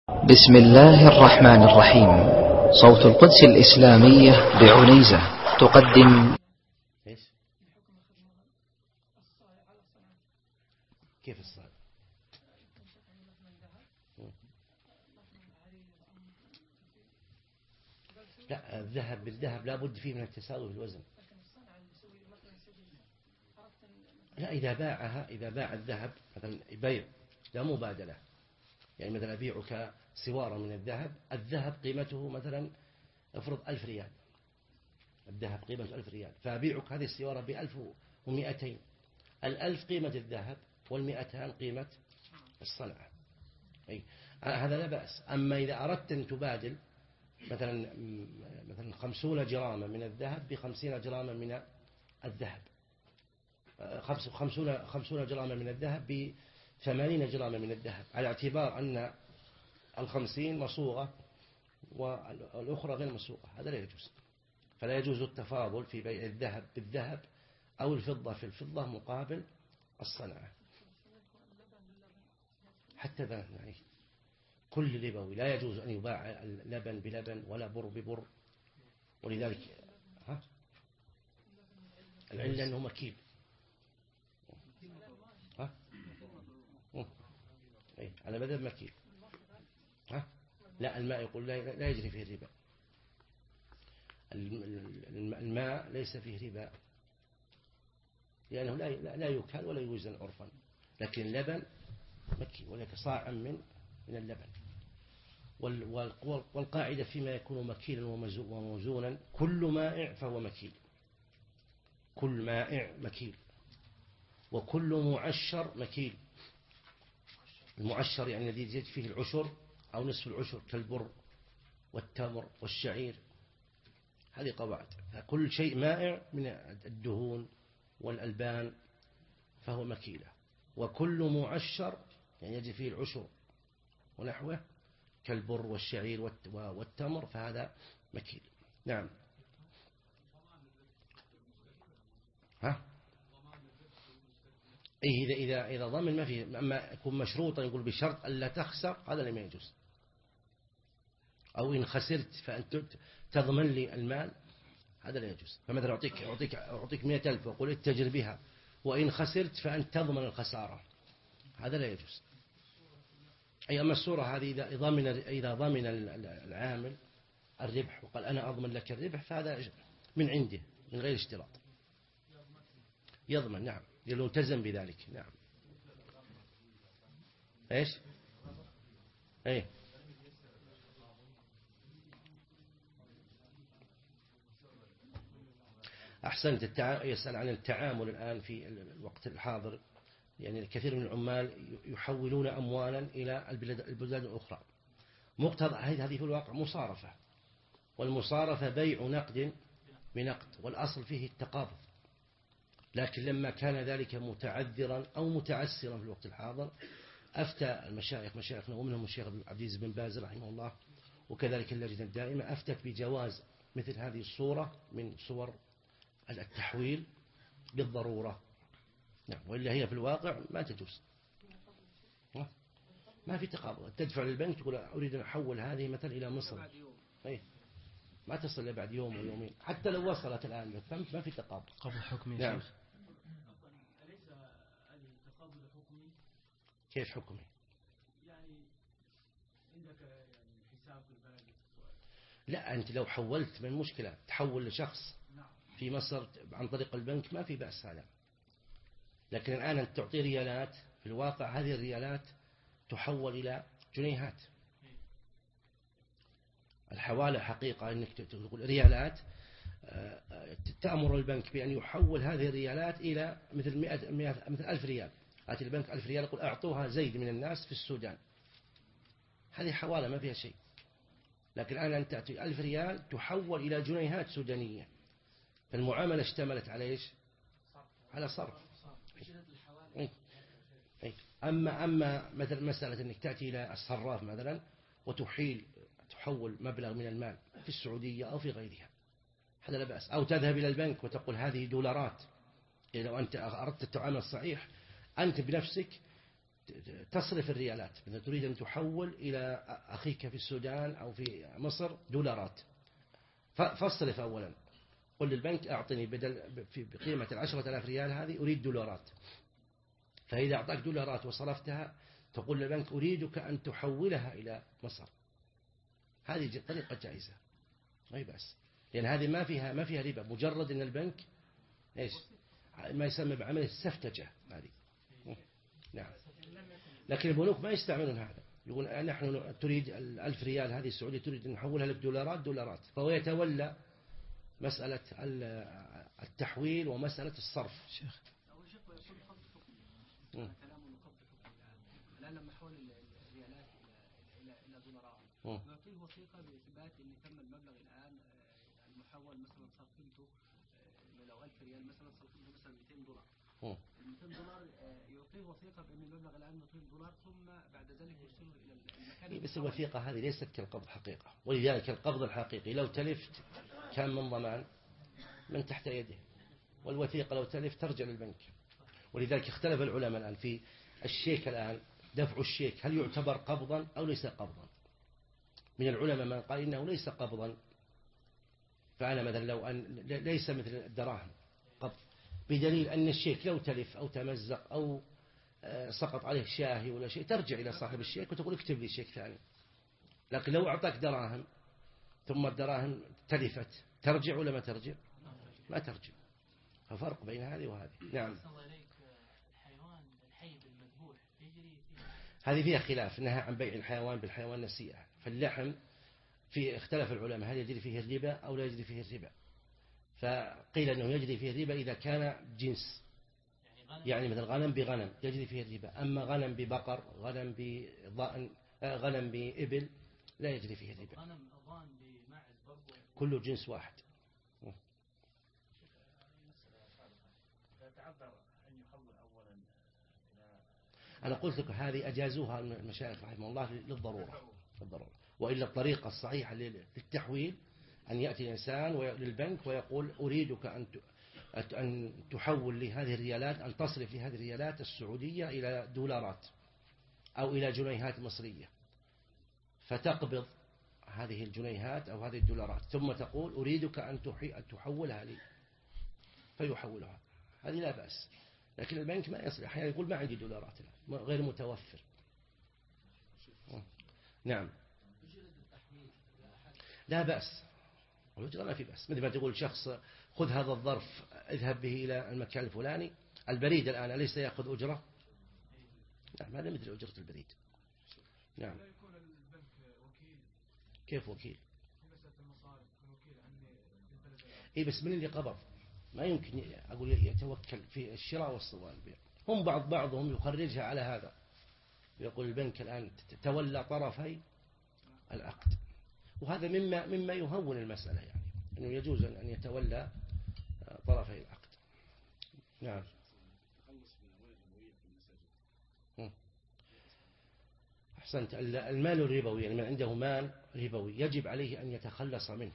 بسم الله الرحمن الرحيم. صوت القدس الإسلامية بعنيزة تقدم. ايش؟ كيف الصلاة؟ لا، الذهب بالذهب لا بد فيه من التساوي في الوزن. لا، إذا باع الذهب مثلا بيع لا مبادلة، يعني مثلا أبيعك سوارة من الذهب قيمته مثلا افرض 1000 ريال، الذهب قيمة 1000 ريال، فأبيعك هذه السوارة ب1200. 1000 قيمة الذهب وال200 قيمة الصنعة. هذا لا بأس. أما إذا أردت أن تبادل مثلا 50 جراما من الذهب ب50 جراما من الذهب، 50 جراما من الذهب ب80 جراما من الذهب، على اعتبار أن 50 مصوغة والأخرى غير مصوغة، هذا لا يجوز. فلا يجوز التفاضل في بيع الذهب بالذهب أو الفضة في الفضة مقابل الصنعة. حتى ذا يعني كل ربوي لا يجوز أن يباع اللبن بلبن ولا بر ببر. ولذلك العلة أنه مكيل. على مذهب مكيل. لا، الماء يقول لا يجري فيه الربا. الماء ليس فيه ربا لأنه لا يكال ولا يوزن عرفا، لكن اللبن مكي، ولك صاع من اللبن. والقاعدة فيما يكون مكيلا وموزونا كل مائع فهو مكيل، كل مائع مكيل، وكل معشر مكيل. المعشر يعني الذي يزيد فيه العشر أو نصف العشر كالبر والتمر والشعير، هذه قواعد. كل شيء مائع من الدهون والألبان فهو مكيلة، وكل معشر يعني يجي فيه العشر ونحوه كالبر والشعير والتمر فهذا مكيل. نعم. إذا ضمن ما فيه، أما يكون مشروطا يقول بشرط ألا تخسر، هذا لم يجوز. أو إن خسرت فأنت تضمن لي المال، هذا لا يجوز. فمثلا أعطيك 100,000 وقل اتجر بها، وإن خسرت فأنت تضمن الخسارة، هذا لا يجوز. أي أما الصورة هذه إذا ضمن العامل الربح وقال أنا أضمن لك الربح، فهذا من عنده من غير اشتراط. يضمن، نعم، يلتزم بذلك. نعم. إيش؟ إيه؟ أحسنت. يسأل عن التعامل الآن في الوقت الحاضر. يعني الكثير من العمال يحولون أموالا إلى البلدان الأخرى. مقتضى هذه في الواقع مصارفة، والمصارفة بيع نقد بنقد، والأصل فيه التقابض. لكن لما كان ذلك متعذرا أو متعسرا في الوقت الحاضر، أفتى مشايخنا ومنهم الشيخ عبد العزيز بن باز رحمه الله وكذلك اللجنة الدائمة، أفتت بجواز مثل هذه الصورة من صور التحويل بالضرورة. نعم. وإلا هي في الواقع ما تجوز، ما في تقابض. تدفع للبنك تقول أريد أن أحول هذه مثلا إلى مصر، ما تصل إلا بعد يوم أو يومين، حتى لو وصلت الآن فهمت ما في تقابض. قبل حكمي. نعم. شيخ أليس هذه تقابض حكمي؟ كيف حكمي؟ يعني عندك يعني حساب في البلد. لا، أنت لو حولت من مشكلة تحول لشخص في مصر عن طريق البنك ما في بأس هذا. لكن الآن أنت تعطي ريالات، في الواقع هذه الريالات تحول إلى جنيهات. الحوالة حقيقة أنك تقول ريالات، تأمر البنك بأن يحول هذه الريالات إلى مثل 1000 ريال. آتي البنك 1000 ريال يقول أعطوها زيد من الناس في السودان، هذه حوالة ما فيها شيء. لكن الآن أنت تأتي 1000 ريال تحول إلى جنيهات سودانية، فالمعاملة اشتملت على إيش؟ على صرف. أما مثل مسألة أنك تأتي إلى الصراف مثلا تحول مبلغ من المال في السعودية أو في غيرها، هذا لا بأس. أو تذهب إلى البنك وتقول هذه دولارات. لو أنت أردت التعامل الصحيح، أنت بنفسك تصرف الريالات، مثلا تريد أن تحول إلى أخيك في السودان أو في مصر دولارات، فاصرف أولا، قل للبنك أعطني بدل بقيمة 10,000 ريال هذه أريد دولارات. فإذا أعطاك دولارات وصرفتها تقول للبنك أريدك أن تحولها إلى مصر. هذه طريقة جائزة ما هي بأس، لأن هذه ما فيها ربا، مجرد أن البنك إيش ما يسمى بعمل السفتجة هذه. نعم. لكن البنوك ما يستعملون هذا، يقول نحن تريد 1000 ريال هذه السعودية تريد أن نحولها لك دولارات، فهو يتولى مسألة التحويل ومسألة الصرف. شيخ يقول قبض حكمي، كلامه قبض حكمي الآن لما حول الريالات إلى دولارات يعطيه وثيقة بإثبات أن تم المبلغ الآن المحول مثلا صار قيمته لو 1000 ريال مثلا صار قيمته مثلا 200 دولار. ال 200 دولار يعطيه وثيقة بأن المبلغ الآن 200 دولار، ثم بعد ذلك يرسله إلى المكان. بس الوثيقة هذه ليست كالقبض حقيقة، ولذلك القبض الحقيقي لو تلفت كان من ضمان من تحت يده، والوثيقة لو تلف ترجع للبنك. ولذلك اختلف العلماء الآن في الشيك، الآن دفع الشيك هل يعتبر قبضا أو ليس قبضا. من العلماء من قال إنه ليس قبضا، فأنا مثلا لو أن ليس مثل الدراهم قبض، بدليل أن الشيك لو تلف أو تمزق أو سقط عليه شاهي ولا شيء ترجع إلى صاحب الشيك وتقول اكتب لي شيك ثاني. لكن لو أعطاك دراهم ثم الدراهم تلفت ترجع ولا ما ترجع؟ ما ترجع. ففرق بين هذه وهذه. نعم. هذه فيها خلاف، نهى عن بيع الحيوان بالحيوان نسيئة. فاللحم في اختلف العلماء هل يجري فيه الربا أو لا يجري فيه الربا. فقيل أنه يجري فيه الربا إذا كان جنس، يعني مثل غنم بغنم يجري فيه الربا، أما غنم ببقر، غنم بضأن، غنم بإبل لا يجري فيه الربا، كله جنس واحد. أنا قلت لك هذه أجازوها المشايخ رحمه الله للضرورة، وإلا الطريقة الصحيحة للتحويل أن يأتي الإنسان للبنك ويقول أريدك أن تحول لي هذه الريالات، أن تصرف لي هذه الريالات السعودية إلى دولارات أو إلى جنيهات مصرية، فتقبض هذه الجنيهات أو هذه الدولارات، ثم تقول أريدك أن تحولها لي فيحولها. هذه لا بأس. لكن البنك ما يصلح، أحيانا يقول ما عندي دولارات غير متوفر. نعم. لا بأس، الأجرة ما في بأس. مثل ما تقول شخص خذ هذا الظرف اذهب به إلى المكان الفلاني، البريد الآن أليس يأخذ أجرة؟ نعم، هذا مثل أجرة البريد. نعم. كيف وكيل؟ إيه بس من اللي قبض؟ ما يمكن أقول يتوكل في الشراء والبيع. هم بعضهم يخرجها على هذا، يقول البنك الآن تولى طرفي العقد، وهذا مما يهون المسألة، يعني أنه يجوز أن يتولى طرفي العقد. نعم. أحسنت. المال الربوي، يعني من عنده مال ربوي يجب عليه أن يتخلص منه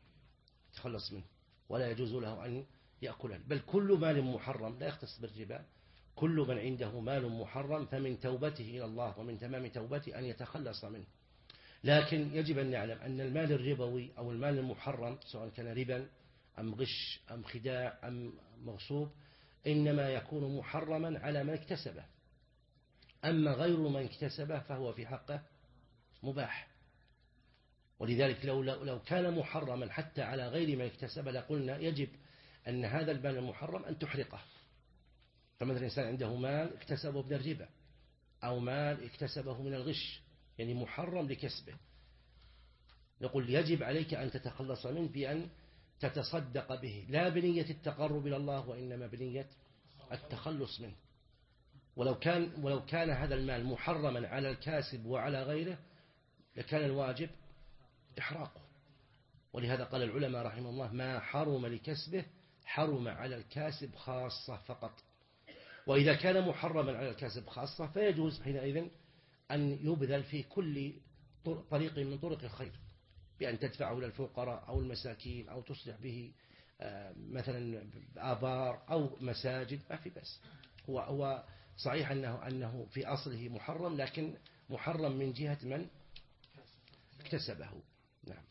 ولا يجوز له أن يأكله، بل كل مال محرم لا يختص بالربا، كل من عنده مال محرم فمن توبته إلى الله ومن تمام توبته أن يتخلص منه. لكن يجب أن نعلم أن المال الربوي أو المال المحرم سواء كان ربا أم غش أم خداع أم مغصوب إنما يكون محرما على من اكتسبه، أما غير من اكتسبه فهو في حقه مباح. ولذلك لو كان محرما حتى على غير من اكتسبه لقلنا يجب أن هذا المال المحرم أن تحرقه. فمثلا الإنسان عنده مال اكتسبه من الربا أو مال اكتسبه من الغش، يعني محرم لكسبه، نقول يجب عليك أن تتخلص منه بأن تتصدق به، لا بنية التقرب إلى الله وإنما بنية التخلص منه. ولو كان هذا المال محرما على الكاسب وعلى غيره لكان الواجب إحراقه. ولهذا قال العلماء رحمه الله ما حرم لكسبه حرم على الكاسب خاصة فقط. وإذا كان محرما على الكاسب خاصة فيجوز حينئذ أن يبذل في كل طريق من طرق الخير، بأن تدفعه إلى الفقراء أو المساكين أو تصلح به مثلا آبار أو مساجد، ما في بس. هو صحيح أنه في أصله محرم، لكن محرم من جهة من اكتسبه. نعم.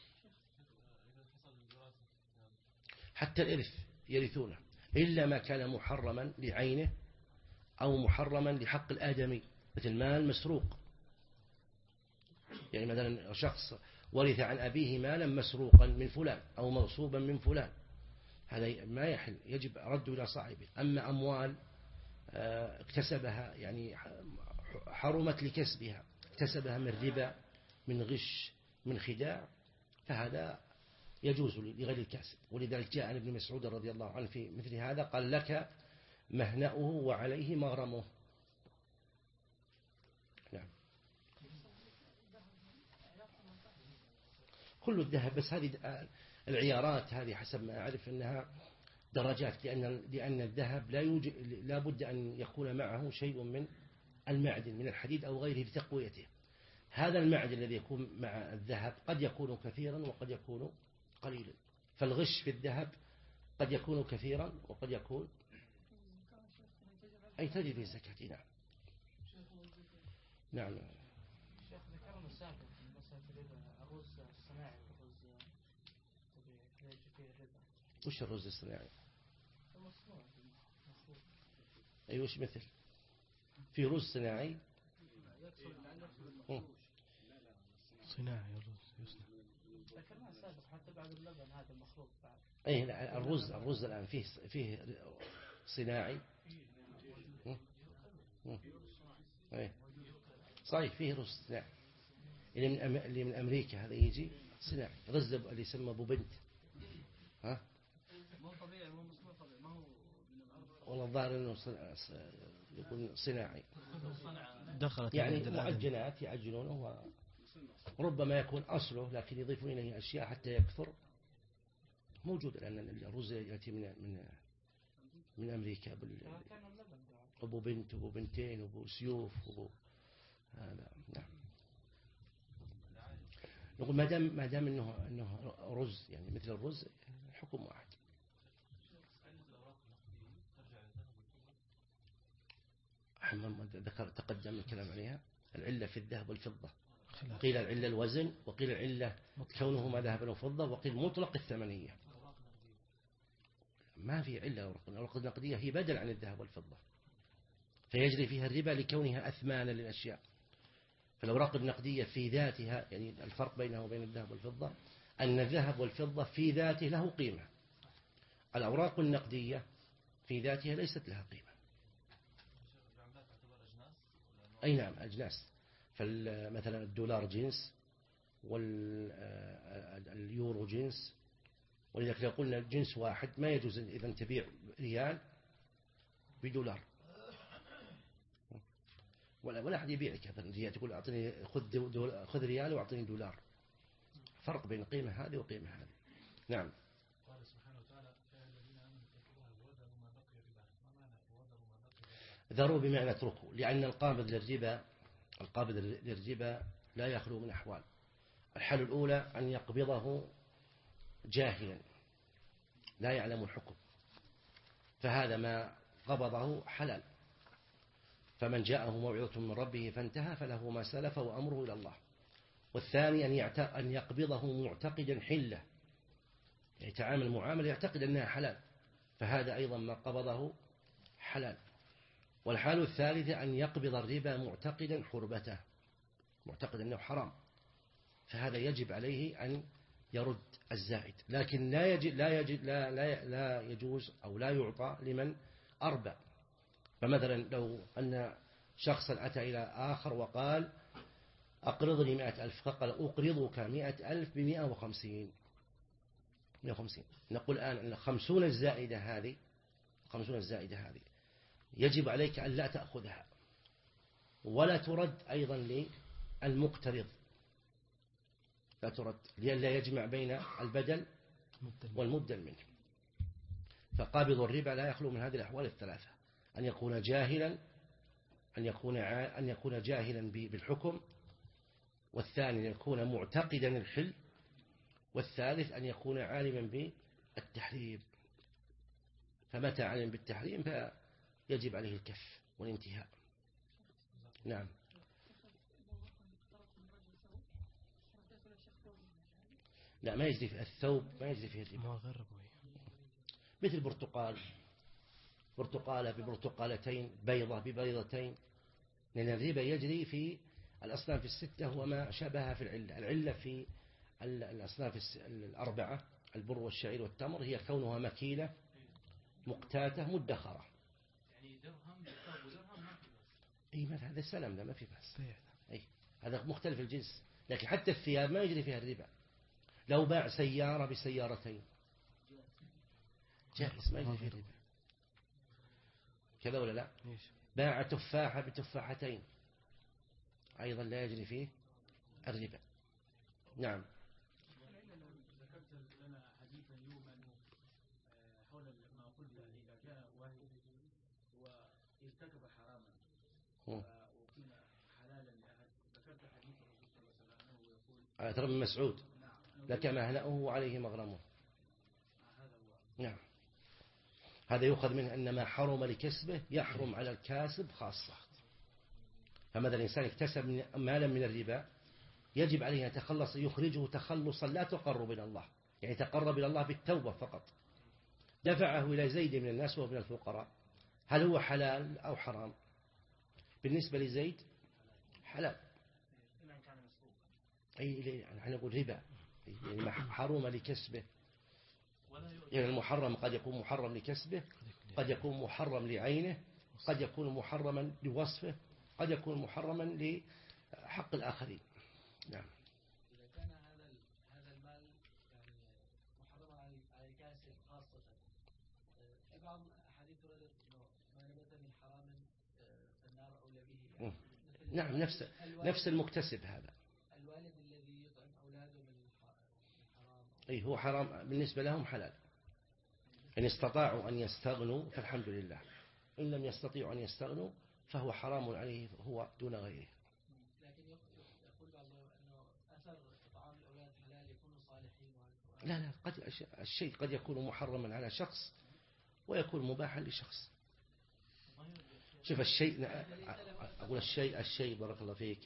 حتى الإرث يرثونه إلا ما كان محرما لعينه أو محرما لحق الآدمي، مثل مال مسروق. يعني مثلا شخص ورث عن أبيه مالا مسروقا من فلان أو مغصوبا من فلان، هذا ما يحل، يجب رده إلى صاحبه. أما أموال اكتسبها يعني حرمت لكسبها، اكتسبها من ربا، من غش، من خداع، فهذا يجوز لغير الكاسب. ولذلك جاء عن ابن مسعود رضي الله عنه في مثل هذا قال: لك مهنأه وعليه مغرمه. نعم. كل الذهب، بس هذه العيارات هذه حسب ما أعرف أنها درجات، لأن الذهب لا بد أن يكون معه شيء من المعدن من الحديد أو غيره لتقويته. هذا المعدن الذي يكون مع الذهب قد يكون كثيرا وقد يكون قليلا، فالغش في الذهب قد يكون كثيرا وقد يكون أي تجب في الزكاة. نعم. نعم. شيخ ذكرنا السابق من مسألة الرز الصناعي والرز الطبيعي فيه الربا. وش الرز الصناعي؟ المصنوع أي وش مثل؟ في رز صناعي صناعي الرز يصنع. ذكرنا السابق حتى بعد اللبن هذا المخلوط بعد. أي الرز الآن فيه صناعي. أي صحيح فيه رز صناعي اللي من أمريكا، هذا يجي صناعي. رز اللي يسمى أبو بنت، ها؟ ما هو طبيعي، ما هو مصنوع طبيعي، ما هو من الأرض. والله الظاهر إنه يكون صناعي، دخلت يعني معجنات يعجنونه، وربما يكون أصله لكن يضيفون إليه أشياء حتى يكثر. موجود لأن الرز يأتي من أمريكا أبو بنت وأبو بنتين وأبو سيوف وأبو هذا. نعم. نقول ما دام إنه رز يعني مثل الرز، الحكم واحد. تقدم الكلام عليها. العلة في الذهب والفضة، قيل العلة الوزن، وقيل العلة كونهما ذهبا وفضة، وقيل مطلق الثمنية. ما في علة. الأوراق النقدية هي بدل عن الذهب والفضة، فيجري فيها الربا لكونها أثمانا للأشياء. فالأوراق النقدية في ذاتها، يعني الفرق بينها وبين الذهب والفضة أن الذهب والفضة في ذاته له قيمة، الأوراق النقدية في ذاتها ليست لها قيمة. أي نعم، أجناس. فمثلا الدولار جنس، واليورو جنس، ولذلك لو قلنا جنس واحد ما يجوز إذا تبيع ريال بدولار، ولا أحد يبيعك. مثلا تقول أعطني خذ ريال وأعطني دولار، فرق بين قيمة هذه وقيمة هذه. نعم. قال سبحانه وتعالى: يا الذين آمنوا اتقوا الله وذروا ما بقي ربا. ما معنى وذروا ما بقي ربا؟ ذروا بمعنى اتركوا، لأن القابض للربا لا يخلو من أحوال. الحالة الأولى أن يقبضه جاهلا لا يعلم الحكم، فهذا ما قبضه حلال، فمن جاءه موعظة من ربه فانتهى فله ما سلف وأمره إلى الله. والثاني أن يقبضه معتقدا حلة، يعني تعامل معاملة يعتقد أنها حلال، فهذا أيضا ما قبضه حلال. والحال الثالثة أن يقبض الربا معتقدا حربته، معتقد أنه حرام، فهذا يجب عليه أن يرد الزائد، لكن لا يجوز أو لا يعطى لمن أربى. فمثلا لو أن شخصا أتى إلى آخر وقال: أقرضني 100,000، فقال: أقرضك 100,000 ب150، نقول الآن أن 50 الزائدة هذه يجب عليك أن لا تأخذها، ولا ترد أيضا للمقترض، لا ترد، لئلا يجمع بين البدل والمبدل منه. فقابض الربا لا يخلو من هذه الأحوال الثلاثة: أن يكون جاهلا بالحكم، والثاني أن يكون معتقدا الحل، والثالث أن يكون عالما بالتحريم. فمتى علم بالتحريم فيجب عليه الكف والانتهاء. نعم. لا، ما يجري في الثوب، ما يجري فيه الربا. مثل برتقال، برتقالة ببرتقالتين، بيضة ببيضتين، لأن الربا يجري في الأصناف الستة وما شابهها في العلة. العلة في الأصناف الأربعة، البر والشعير والتمر، هي كونها مكيلة مقتاتة مدخرة. يعني درهم بالثوب ودرهم ما في بس. أي مثل هذا سلام، لا ما في بس. أي هذا مختلف الجنس. لكن حتى الثياب ما يجري فيها الربا. لو باع سيارة بسيارتين جائز، ما يجري فيها الربا. كذا ولا لا؟ باع تفاحة بتفاحتين أيضا لا يجري فيه الربا. نعم. ذكرت لنا حديثا يوما حول ما قلت إذا جاء واحد وارتكب حراما وكنا حلالا لأحد، ذكرت حديث الرسول صلى الله عليه وسلم أنه يقول ترى من مسعود لك مهنأه وعليه مغرمه. هذا هو. نعم. هذا يؤخذ منه أن ما حرم لكسبه يحرم على الكاسب خاصة. فماذا الإنسان اكتسب مالا من الربا يجب عليه أن يتخلص، يخرجه تخلصا لا تقرب إلى الله، يعني تقرب إلى الله بالتوبة فقط. دفعه إلى زيد من الناس وهو من الفقراء، هل هو حلال أو حرام؟ بالنسبة لزيد حلال. أي نحن نقول ربا، يعني ما حرم لكسبه. يعني المحرم قد يكون محرم لكسبه، قد يكون محرم لعينه، قد يكون محرما لوصفه، قد يكون محرما لحق الآخرين. نعم. إذا كان هذا المال يعني محرما على الكاسب خاصة، في بعض الأحاديث وردت إنه ما نبت من حرام فالنار أولى به. يعني نعم، نفس المكتسب هذا. الوالد الذي يطعم أولاده من الحرام، أي هو حرام بالنسبة لهم، حلال إن استطاعوا أن يستغنوا فالحمد لله، إن لم يستطيعوا أن يستغنوا فهو حرام عليه هو دون غيره. لكن يقول بعض أنه أثر طعام الأولاد حلال يكونوا صالحين. لا، الشيء قد يكون محرما على شخص ويكون مباحا لشخص. شوف الشيء، أقول الشيء بارك الله فيك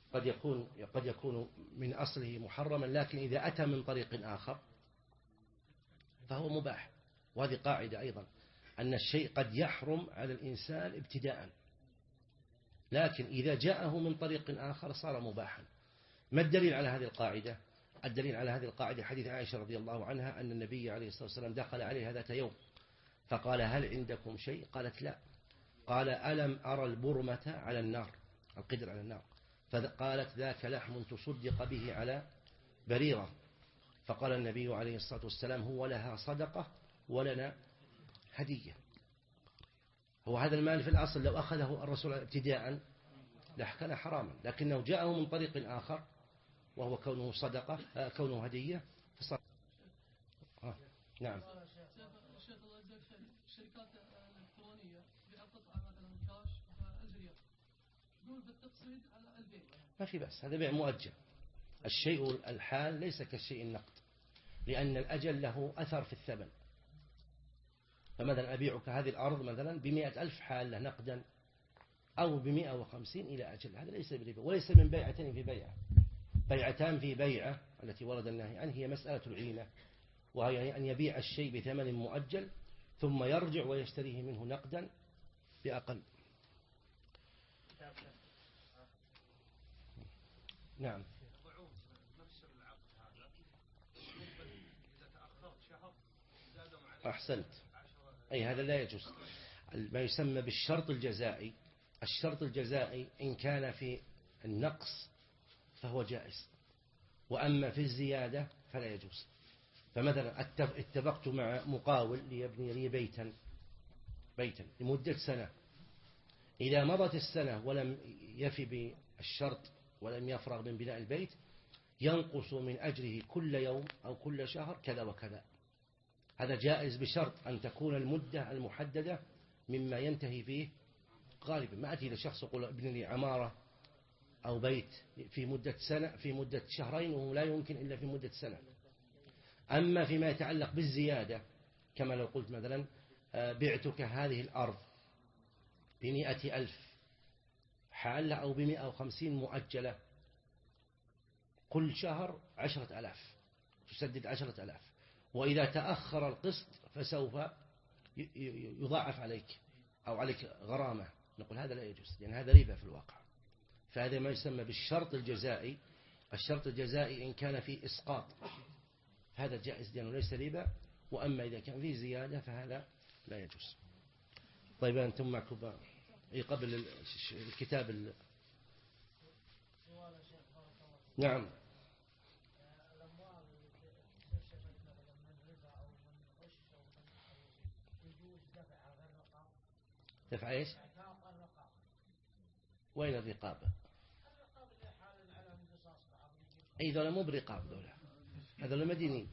قد يكون من أصله محرما، لكن إذا أتى من طريق آخر فهو مباح. وهذه قاعدة أيضا، أن الشيء قد يحرم على الإنسان ابتداء، لكن إذا جاءه من طريق آخر صار مباحا. ما الدليل على هذه القاعدة؟ الدليل على هذه القاعدة حديث عائشة رضي الله عنها أن النبي عليه الصلاة والسلام دخل عليها ذات يوم فقال: هل عندكم شيء؟ قالت: لا. قال: ألم أرى البرمة على النار، القدر على النار؟ فقالت: ذاك لحم تصدق به على بريرة. فقال النبي عليه الصلاة والسلام: هو لها صدقة ولنا هدية. هو هذا المال في الأصل لو أخذه الرسول ابتداء لكان حراما، لكنه جاءه من طريق آخر وهو كونه صدقة، كونه هدية فصار. نعم. شيخ الله يجزاك خير، الشركات الإلكترونية بقطعة مثلا كاش ب1000 ريال تقول بالتقسيط على البيع، ما في بس، هذا بيع مؤجل. الشيء الحال ليس كالشيء النقد، لأن الأجل له أثر في الثمن. فمثلا أبيعك هذه الأرض مثلا ب100,000 حالة نقدا أو ب150 إلى أجل، هذا ليس بربا، وليس من بيعتين في بيعة. بيعتان في بيعة التي ورد النهي عنها هي مسألة العينة، وهي أن يبيع الشيء بثمن مؤجل ثم يرجع ويشتريه منه نقدا بأقل. نعم. أحسنت. أي هذا لا يجوز. ما يسمى بالشرط الجزائي، الشرط الجزائي إن كان في النقص فهو جائز، وأما في الزيادة فلا يجوز. فمثلا اتفقت مع مقاول ليبني لي بيتا لمدة سنة، إذا مضت السنة ولم يفي بالشرط ولم يفرغ من بناء البيت ينقص من أجره كل يوم أو كل شهر كذا وكذا. هذا جائز بشرط أن تكون المدة المحددة مما ينتهي فيه غالبا. ما أتي لشخص يقول ابن لي عمارة أو بيت في مدة سنة، في مدة شهرين، وهو لا يمكن إلا في مدة سنة. أما فيما يتعلق بالزيادة كما لو قلت مثلا بعتك هذه الأرض ب100,000 حالة أو ب150 مؤجلة، كل شهر 10,000 تسدد 10,000، وإذا تأخر القسط فسوف يضاعف عليك أو عليك غرامة. نقول هذا لا يجوز، لأن هذا ربا في الواقع. فهذا ما يسمى بالشرط الجزائي. الشرط الجزائي إن كان فيه إسقاط هذا جائز لأنه ليس ربا، وأما إذا كان فيه زيادة فهذا لا يجوز. طيب أنتم معكم قبل الكتاب نعم. دفع ايش؟ وين الرقاب؟ اي ذولا مو برقاب، هذول مدينين.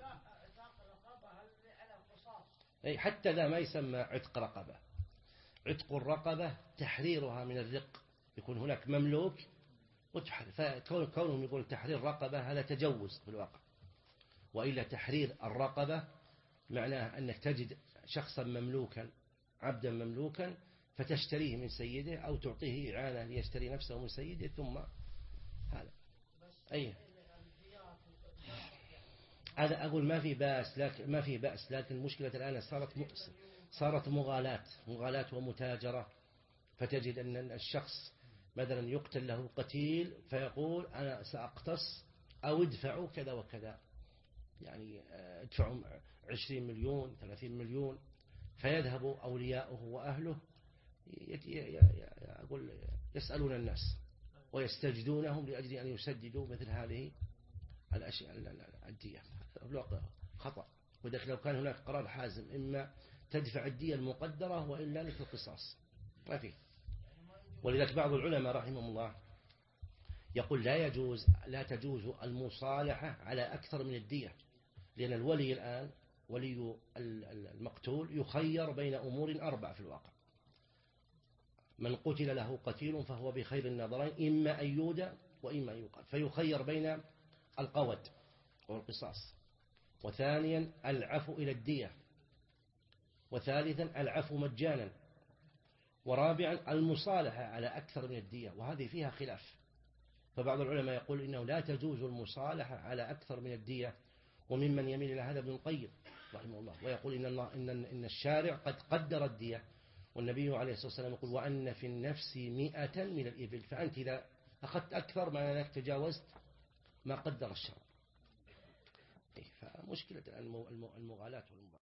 اي حتى ذا ما يسمى عتق رقبة. عتق الرقبة تحريرها من الرق، يكون هناك مملوك وتحرر، فكونهم يقول تحرير رقبة هذا تجوز في الواقع. وإلا تحرير الرقبة معناه أنك تجد شخصا مملوكا، عبدا مملوكا، فتشتريه من سيده أو تعطيه إعانة ليشتري نفسه من سيده، ثم هذا أي هذا أقول ما في بأس، لكن المشكلة الآن صارت مغالاة ومتاجرة. فتجد أن الشخص مثلا يقتل له قتيل فيقول أنا سأقتص أو ادفعوا كذا وكذا، يعني ادفعوا 20 مليون 30 مليون، فيذهب أولياؤه وأهله أقول يسألون الناس ويستجدونهم لأجل أن يسددوا مثل هذه الأشياء الدية. خطأ. وذلك لو كان هناك قرار حازم إما تدفع الدية المقدرة وإلا لك القصاص، ما فيه. ولذلك بعض العلماء رحمهم الله يقول لا تجوز المصالحة على أكثر من الدية، لأن الولي الآن ولي المقتول يخير بين أمور 4 في الواقع. من قتل له قتيل فهو بخير النظرين، إما أن يودى وإما أن يقال، فيخير بين القود والقصاص، وثانيا العفو إلى الدية، وثالثا العفو مجانا، ورابعا المصالحة على أكثر من الدية، وهذه فيها خلاف. فبعض العلماء يقول إنه لا تجوز المصالحة على أكثر من الدية، وممن يميل إلى هذا ابن القيم رحمه الله، ويقول إن الشارع قد قدر الدية، والنبي عليه الصلاة والسلام يقول وأن في النفس 100 من الإبل، فأنت إذا أخذت أكثر ما أنك تجاوزت ما قدر الشرع. فمشكلة المغالاة والمباراة.